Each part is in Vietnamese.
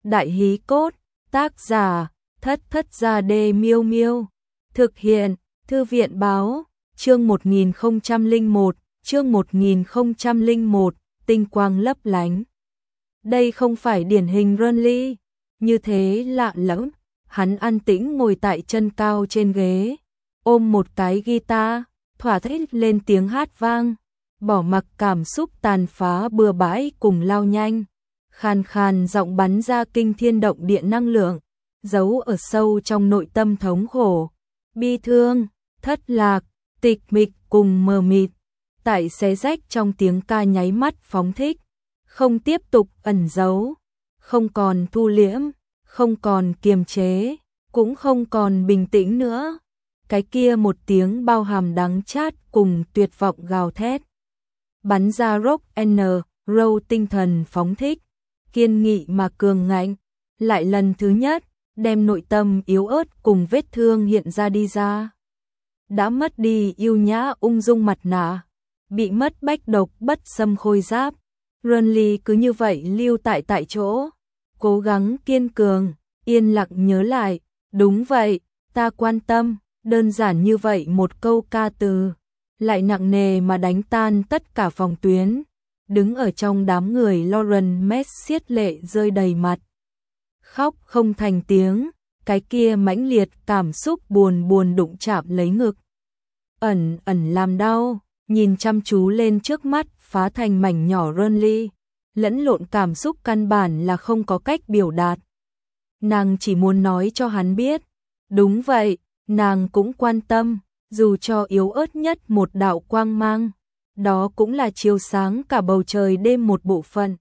Đại hí cốt, tác giả, Thất Thất Gia Đê Miêu Miêu. Thực hiện, Thư viện báo, chương 1001, chương 1001, tinh quang lấp lánh. Đây không phải điển hình Renly, như thế lạ lẫm, hắn an tĩnh ngồi tại chân cao trên ghế, ôm một cái guitar, thỏa thích lên tiếng hát vang, bỏ mặc cảm xúc tàn phá bừa bãi cùng lao nhanh. Khàn khàn giọng bắn ra kinh thiên động địa năng lượng, giấu ở sâu trong nội tâm thống khổ, bi thương, thất lạc, tịch mịch cùng mờ mịt, tại xé rách trong tiếng ca nháy mắt phóng thích, không tiếp tục ẩn giấu, không còn thu liễm, không còn kiềm chế, cũng không còn bình tĩnh nữa. Cái kia một tiếng bao hàm đắng chát cùng tuyệt vọng gào thét, bắn ra rock and roll tinh thần phóng thích, kiên nghị mà cường ngạnh, lại lần thứ nhất đem nội tâm yếu ớt cùng vết thương hiện ra đi ra. Đã mất đi yêu nhã ung dung mặt nạ, bị mất bách độc bất xâm khôi giáp, Renly cứ như vậy lưu tại chỗ, cố gắng kiên cường, yên lặng nhớ lại, đúng vậy, ta quan tâm, đơn giản như vậy một câu ca từ, lại nặng nề mà đánh tan tất cả phòng tuyến. Đứng ở trong đám người, Lauren Mess xiết lệ rơi đầy mặt, khóc không thành tiếng, cái kia mãnh liệt cảm xúc buồn đụng chạm lấy ngực, ẩn làm đau, nhìn chăm chú lên trước mắt phá thành mảnh nhỏ Renly, lẫn lộn cảm xúc căn bản là không có cách biểu đạt. Nàng chỉ muốn nói cho hắn biết, đúng vậy, nàng cũng quan tâm, dù cho yếu ớt nhất một đạo quang mang, đó cũng là chiếu sáng cả bầu trời đêm một bộ phận.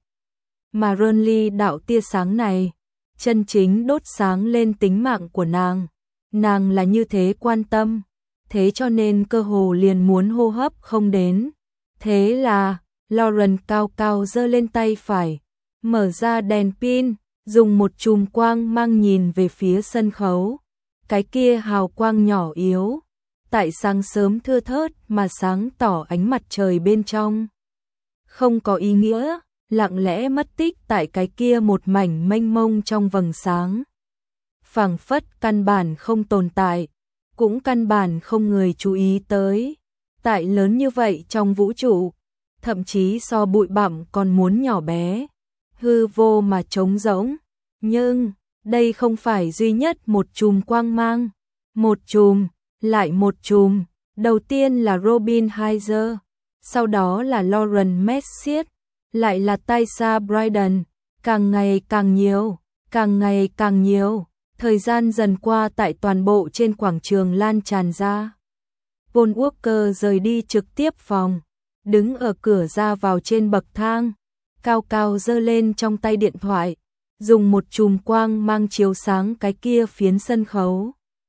Mà Renly đạo tia sáng này, chân chính đốt sáng lên tính mạng của nàng là như thế quan tâm, thế cho nên cơ hồ liền muốn hô hấp không đến. Thế là, Lauren cao cao giơ lên tay phải, mở ra đèn pin, dùng một chùm quang mang nhìn về phía sân khấu. Cái kia hào quang nhỏ yếu, tại sáng sớm thưa thớt mà sáng tỏ ánh mặt trời bên trong. Không có ý nghĩa, lặng lẽ mất tích tại cái kia một mảnh mênh mông trong vầng sáng. Phảng phất căn bản không tồn tại, cũng căn bản không người chú ý tới. Tại lớn như vậy trong vũ trụ, thậm chí so bụi bặm còn muốn nhỏ bé, hư vô mà trống rỗng. Nhưng, đây không phải duy nhất một chùm quang mang, một chùm, lại một chùm, đầu tiên là Robin Heiser, sau đó là Lauren Messier, lại là Taysa Bryden, càng ngày càng nhiều, càng ngày càng nhiều, thời gian dần qua tại toàn bộ trên quảng trường lan tràn ra. Paul Walker rời đi trực tiếp phòng, đứng ở cửa ra vào trên bậc thang, cao cao giơ lên trong tay điện thoại, dùng một chùm quang mang chiếu sáng cái kia phiến sân khấu.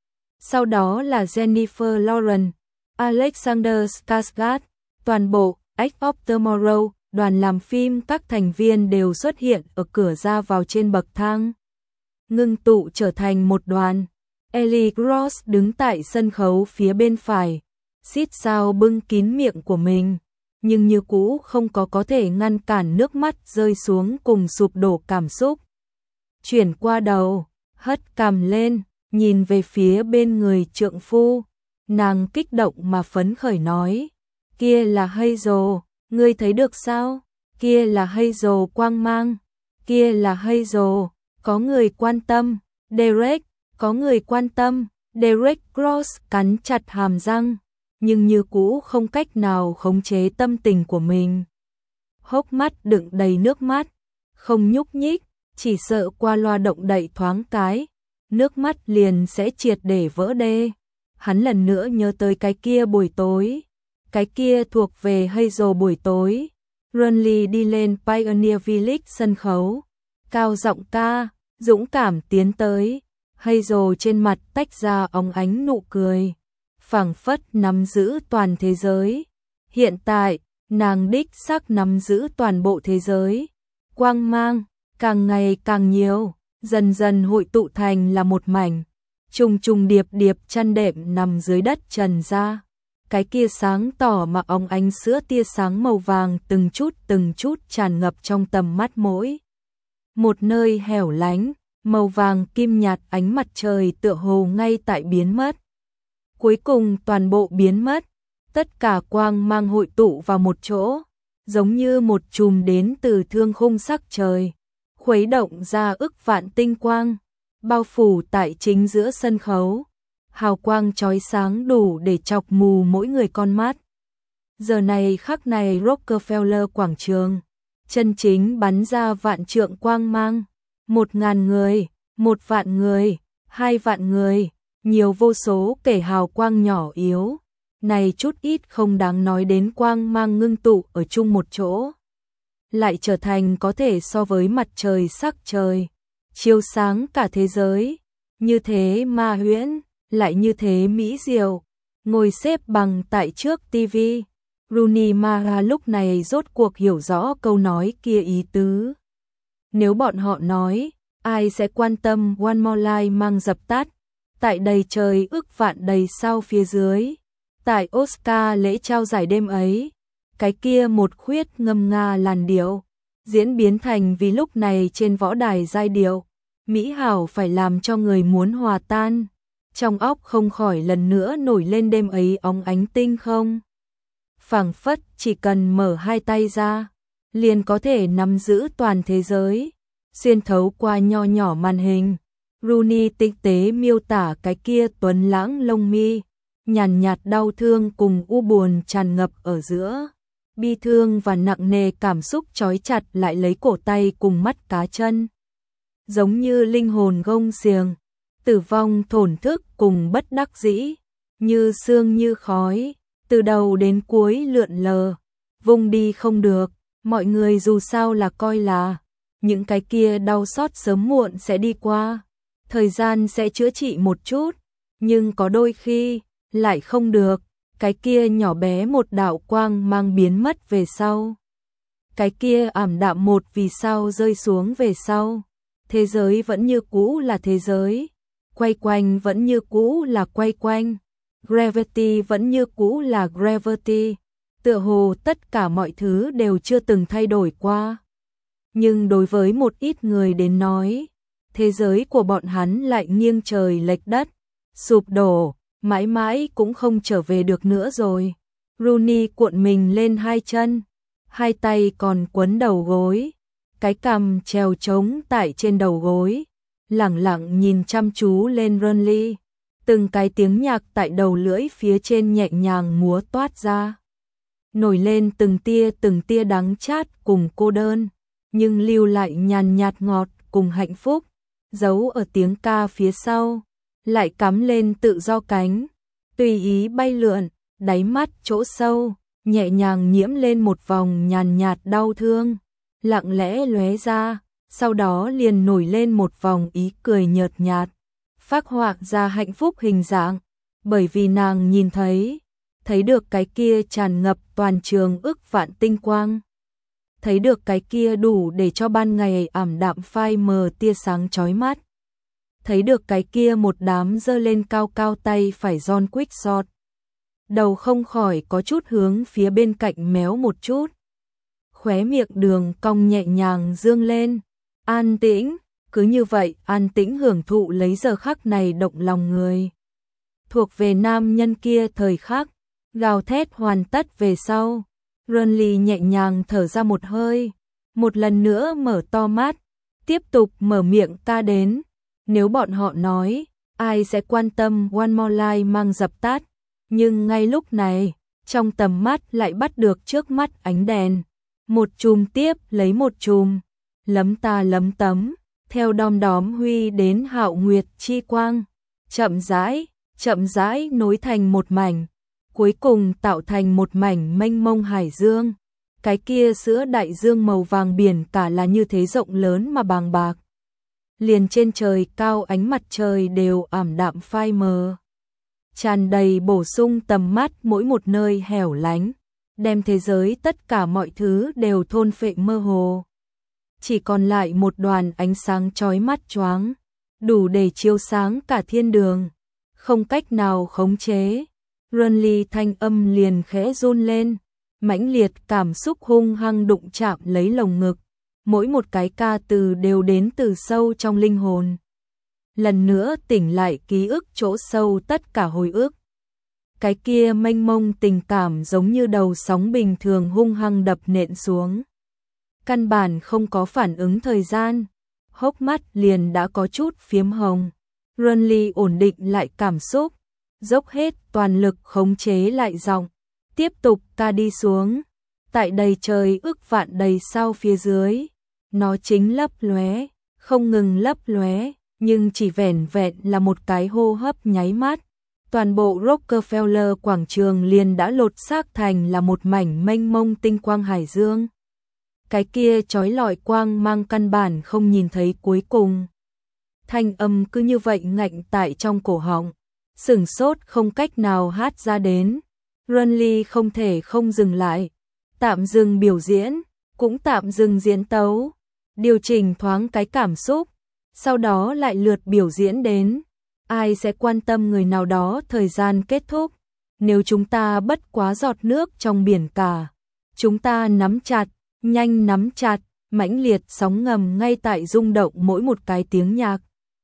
Sau đó là Jennifer Lawrence, Alexander Skarsgård, toàn bộ Edge of Tomorrow, đoàn làm phim các thành viên đều xuất hiện ở cửa ra vào trên bậc thang, ngưng tụ trở thành một đoàn. Ellie Ross đứng tại sân khấu phía bên phải, xít sao bưng kín miệng của mình, nhưng như cũ không có thể ngăn cản nước mắt rơi xuống cùng sụp đổ cảm xúc. Chuyển qua đầu, hất cằm lên, nhìn về phía bên người trượng phu, nàng kích động mà phấn khởi nói, kia là Hazel, ngươi thấy được sao? Kia là Hazel quang mang, kia là Hazel, có người quan tâm, Derek, có người quan tâm. Derek Cross cắn chặt hàm răng, nhưng như cũ không cách nào khống chế tâm tình của mình. Hốc mắt đựng đầy nước mắt, không nhúc nhích, chỉ sợ qua loa động đậy thoáng cái, nước mắt liền sẽ triệt để vỡ đê. Hắn lần nữa nhớ tới cái kia buổi tối, cái kia thuộc về Hazel buổi tối. Renly đi lên Pioneer Village sân khấu, cao giọng ca, dũng cảm tiến tới. Hazel trên mặt tách ra óng ánh nụ cười, phảng phất nắm giữ toàn thế giới. Hiện tại, nàng đích xác nắm giữ toàn bộ thế giới. Quang mang càng ngày càng nhiều, dần dần hội tụ thành là một mảnh, trùng trùng điệp điệp chăn đệm nằm dưới đất trần ra. Cái kia sáng tỏ mà óng ánh sữa tia sáng màu vàng từng chút tràn ngập trong tầm mắt mỗi Một nơi hẻo lánh, màu vàng kim nhạt ánh mặt trời tựa hồ ngay tại biến mất. Cuối cùng toàn bộ biến mất, tất cả quang mang hội tụ vào một chỗ, giống như một chùm đến từ thương khung sắc trời, khuấy động ra ức vạn tinh quang, bao phủ tại chính giữa sân khấu. Hào quang chói sáng đủ để chọc mù mỗi người con mắt. Giờ này khắc này Rockefeller quảng trường, chân chính bắn ra vạn trượng quang mang. 1000 người, 1 vạn người, 2 vạn người, nhiều vô số kể hào quang nhỏ yếu. Này chút ít không đáng nói đến quang mang ngưng tụ ở chung một chỗ, lại trở thành có thể so với mặt trời sắc trời, chiếu sáng cả thế giới. Như thế ma huyễn, lại như thế mỹ diệu. Ngồi xếp bằng tại trước TV, Rooney Mara lúc này rốt cuộc hiểu rõ câu nói kia ý tứ. Nếu bọn họ nói, ai sẽ quan tâm One More Life mang dập tắt, tại đầy trời ức vạn đầy sao phía dưới, tại Oscar lễ trao giải đêm ấy, cái kia một khuyết ngâm nga làn điệu, diễn biến thành vì lúc này trên võ đài giai điệu, mỹ hảo phải làm cho người muốn hòa tan. Trong óc không khỏi lần nữa nổi lên đêm ấy óng ánh tinh không. Phảng phất chỉ cần mở hai tay ra, liền có thể nắm giữ toàn thế giới. Xuyên thấu qua nho nhỏ màn hình, Rooney tinh tế miêu tả cái kia tuấn lãng lông mi, nhàn nhạt đau thương cùng u buồn tràn ngập ở giữa. Bi thương và nặng nề cảm xúc trói chặt lại lấy cổ tay cùng mắt cá chân. Giống như linh hồn gông xiềng, tử vong thổn thức cùng bất đắc dĩ, như sương như khói, từ đầu đến cuối lượn lờ, vùng đi không được. Mọi người dù sao là coi là những cái kia đau xót sớm muộn sẽ đi qua, thời gian sẽ chữa trị một chút, nhưng có đôi khi lại không được. Cái kia nhỏ bé một đạo quang mang biến mất về sau, cái kia ảm đạm một vì sao rơi xuống về sau, thế giới vẫn như cũ là thế giới, quay quanh vẫn như cũ là quay quanh, gravity vẫn như cũ là gravity, tựa hồ tất cả mọi thứ đều chưa từng thay đổi qua. Nhưng đối với một ít người đến nói, thế giới của bọn hắn lại nghiêng trời lệch đất, sụp đổ, mãi mãi cũng không trở về được nữa rồi. Rooney cuộn mình lên hai chân, hai tay còn quấn đầu gối, cái cằm treo trống tại trên đầu gối, lẳng lặng nhìn chăm chú lên Rooney. Từng cái tiếng nhạc tại đầu lưỡi phía trên nhẹ nhàng múa toát ra, nổi lên từng tia đắng chát cùng cô đơn, nhưng lưu lại nhàn nhạt ngọt cùng hạnh phúc, giấu ở tiếng ca phía sau, lại cắm lên tự do cánh, tùy ý bay lượn, đáy mắt chỗ sâu, nhẹ nhàng nhiễm lên một vòng nhàn nhạt đau thương, lặng lẽ lóe ra, sau đó liền nổi lên một vòng ý cười nhợt nhạt, phác họa ra hạnh phúc hình dạng, bởi vì nàng nhìn thấy được cái kia tràn ngập toàn trường ức vạn tinh quang. Thấy được cái kia đủ để cho ban ngày ảm đạm phai mờ tia sáng chói mắt. Thấy được cái kia một đám giơ lên cao cao tay phải John Quick Shot. Đầu không khỏi có chút hướng phía bên cạnh méo một chút. Khóe miệng đường cong nhẹ nhàng dương lên. An tĩnh, cứ như vậy an tĩnh hưởng thụ lấy giờ khắc này động lòng người. Thuộc về nam nhân kia thời khắc, gào thét hoàn tất về sau. Rooney nhẹ nhàng thở ra một hơi, một lần nữa mở to mắt, tiếp tục mở miệng ca đến. Nếu bọn họ nói, ai sẽ quan tâm One More Life mang dập tắt, nhưng ngay lúc này, trong tầm mắt lại bắt được trước mắt ánh đèn. Một chùm tiếp lấy một chùm, lấm ta lấm tấm, theo đom đóm huy đến hạo nguyệt chi quang, chậm rãi nối thành một mảnh, cuối cùng tạo thành một mảnh mênh mông hải dương. Cái kia giữa đại dương màu vàng biển cả là như thế rộng lớn mà bàng bạc. Liền trên trời cao ánh mặt trời đều ảm đạm phai mờ, tràn đầy bổ sung tầm mắt mỗi một nơi hẻo lánh, đem thế giới tất cả mọi thứ đều thôn phệ mơ hồ. Chỉ còn lại một đoàn ánh sáng chói mắt choáng, đủ để chiếu sáng cả thiên đường, không cách nào khống chế. Rooney thanh âm liền khẽ run lên, mãnh liệt cảm xúc hung hăng đụng chạm lấy lồng ngực, mỗi một cái ca từ đều đến từ sâu trong linh hồn. Lần nữa tỉnh lại ký ức chỗ sâu tất cả hồi ức. Cái kia mênh mông tình cảm giống như đầu sóng bình thường hung hăng đập nện xuống. Căn bản không có phản ứng thời gian, hốc mắt liền đã có chút phiếm hồng. Renly ổn định lại cảm xúc, dốc hết toàn lực khống chế lại giọng, tiếp tục ca đi xuống. Tại đầy trời ức vạn đầy sao phía dưới, nó chính lấp lóe, không ngừng lấp lóe, nhưng chỉ vẻn vẹn là một cái hô hấp nháy mắt. Toàn bộ Rockefeller quảng trường liền đã lột xác thành là một mảnh mênh mông tinh quang hải dương. Cái kia chói lọi quang mang căn bản không nhìn thấy cuối cùng. Thanh âm cứ như vậy ngạnh tại trong cổ họng, sửng sốt không cách nào hát ra đến. Renly không thể không dừng lại, tạm dừng biểu diễn, cũng tạm dừng diễn tấu, điều chỉnh thoáng cái cảm xúc, sau đó lại lượt biểu diễn đến. Ai sẽ quan tâm người nào đó thời gian kết thúc, nếu chúng ta bất quá giọt nước trong biển cả. Chúng ta nắm chặt, nhanh nắm chặt, mãnh liệt sóng ngầm ngay tại rung động mỗi một cái tiếng nhạc.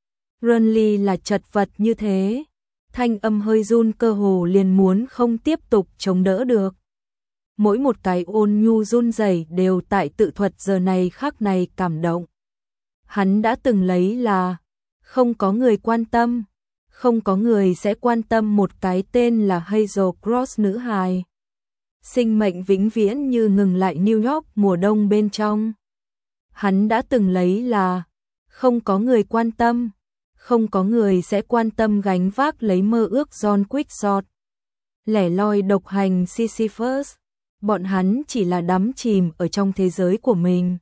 Renly là chật vật như thế, thanh âm hơi run cơ hồ liền muốn không tiếp tục chống đỡ được. Mỗi một cái ôn nhu run rẩy đều tại tự thuật giờ này khắc này cảm động. Hắn đã từng lấy là không có người quan tâm, không có người sẽ quan tâm một cái tên là Hazel Cross nữ hài. Sinh mệnh vĩnh viễn như ngừng lại New York mùa đông bên trong. Hắn đã từng lấy là không có người quan tâm, không có người sẽ quan tâm gánh vác lấy mơ ước John Quixote. Lẻ loi độc hành Sisyphus, bọn hắn chỉ là đắm chìm ở trong thế giới của mình.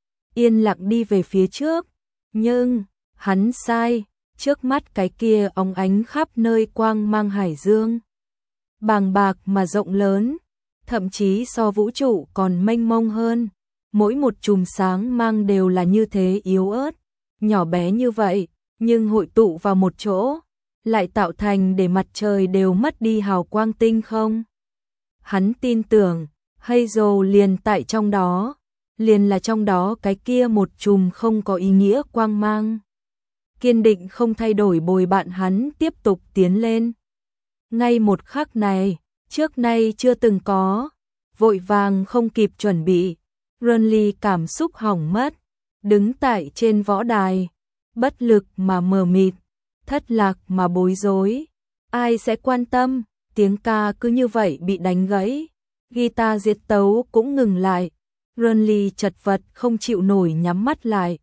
Yên lặng đi về phía trước, nhưng hắn sai, trước mắt cái kia óng ánh khắp nơi quang mang hải dương. Bàng bạc mà rộng lớn, thậm chí so vũ trụ còn mênh mông hơn. Mỗi một chùm sáng mang đều là như thế yếu ớt, nhỏ bé như vậy, nhưng hội tụ vào một chỗ, lại tạo thành để mặt trời đều mất đi hào quang tinh không. Hắn tin tưởng, Hazel liền tại trong đó, liền là trong đó cái kia một chùm không có ý nghĩa quang mang. Kiên định không thay đổi bồi bạn hắn tiếp tục tiến lên. Ngay một khắc này, trước nay chưa từng có, vội vàng không kịp chuẩn bị, Renly cảm xúc hỏng mất, đứng tại trên võ đài, bất lực mà mờ mịt, thất lạc mà bối rối. Ai sẽ quan tâm, tiếng ca cứ như vậy bị đánh gãy, guitar diễn tấu cũng ngừng lại. Renly chật vật không chịu nổi nhắm mắt lại,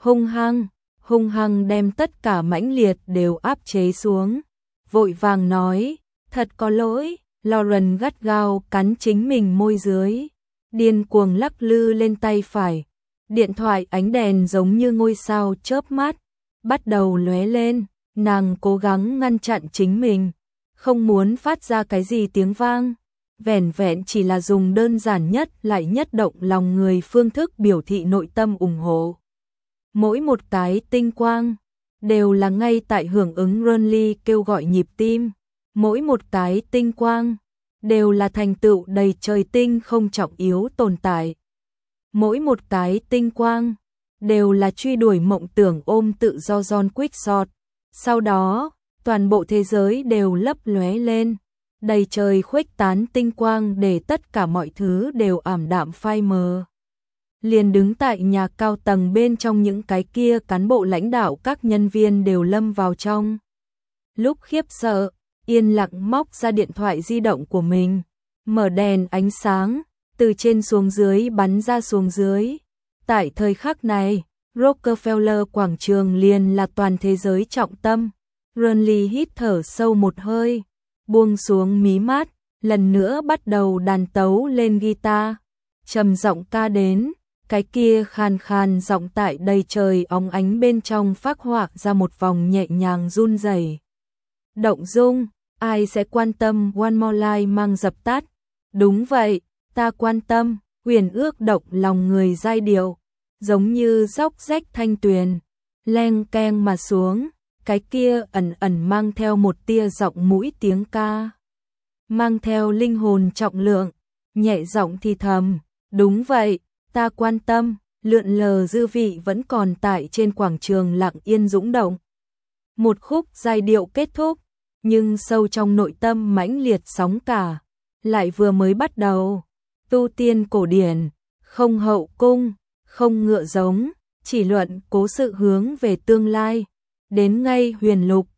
hung hăng đem tất cả mãnh liệt đều áp chế xuống. Vội vàng nói, thật có lỗi. Lauren gắt gao cắn chính mình môi dưới, điên cuồng lắc lư lên tay phải. Điện thoại ánh đèn giống như ngôi sao chớp mắt, bắt đầu lóe lên. Nàng cố gắng ngăn chặn chính mình, không muốn phát ra cái gì tiếng vang, vẻn vẹn chỉ là dùng đơn giản nhất lại nhất động lòng người phương thức biểu thị nội tâm ủng hộ. Mỗi một cái tinh quang đều là ngay tại hưởng ứng Renly kêu gọi nhịp tim. Mỗi một cái tinh quang đều là thành tựu đầy trời tinh không trọng yếu tồn tại. Mỗi một cái tinh quang đều là truy đuổi mộng tưởng ôm tự do John Quixote. Sau đó, toàn bộ thế giới đều lấp lóe lên, đầy trời khuếch tán tinh quang để tất cả mọi thứ đều ảm đạm phai mờ. Liền đứng tại nhà cao tầng bên trong những cái kia cán bộ lãnh đạo các nhân viên đều lâm vào trong lúc khiếp sợ. Yên lặng móc ra điện thoại di động của mình, mở đèn ánh sáng, từ trên xuống dưới bắn ra xuống dưới. Tại thời khắc này, Rockefeller quảng trường liền là toàn thế giới trọng tâm. Renly hít thở sâu một hơi, buông xuống mí mắt, lần nữa bắt đầu đàn tấu lên guitar, trầm giọng ca đến. Cái kia khàn khàn giọng tại đầy trời óng ánh bên trong phác họa ra một vòng nhẹ nhàng run rẩy. Động dung. Ai sẽ quan tâm One More Life mang dập tắt? Đúng vậy, ta quan tâm. Huyền ước động lòng người giai điệu, giống như róc rách thanh tuyền, leng keng mà xuống. Cái kia ẩn ẩn mang theo một tia giọng mũi tiếng ca, mang theo linh hồn trọng lượng, nhẹ giọng thì thầm. Đúng vậy, ta quan tâm. lượn lờ dư vị vẫn còn tại trên quảng trường lặng yên dũng động. Một khúc giai điệu kết thúc, nhưng sâu trong nội tâm mãnh liệt sóng cả, lại vừa mới bắt đầu. Tu tiên cổ điển, không hậu cung, không ngựa giống, chỉ luận cố sự hướng về tương lai. Đến ngay huyền lục,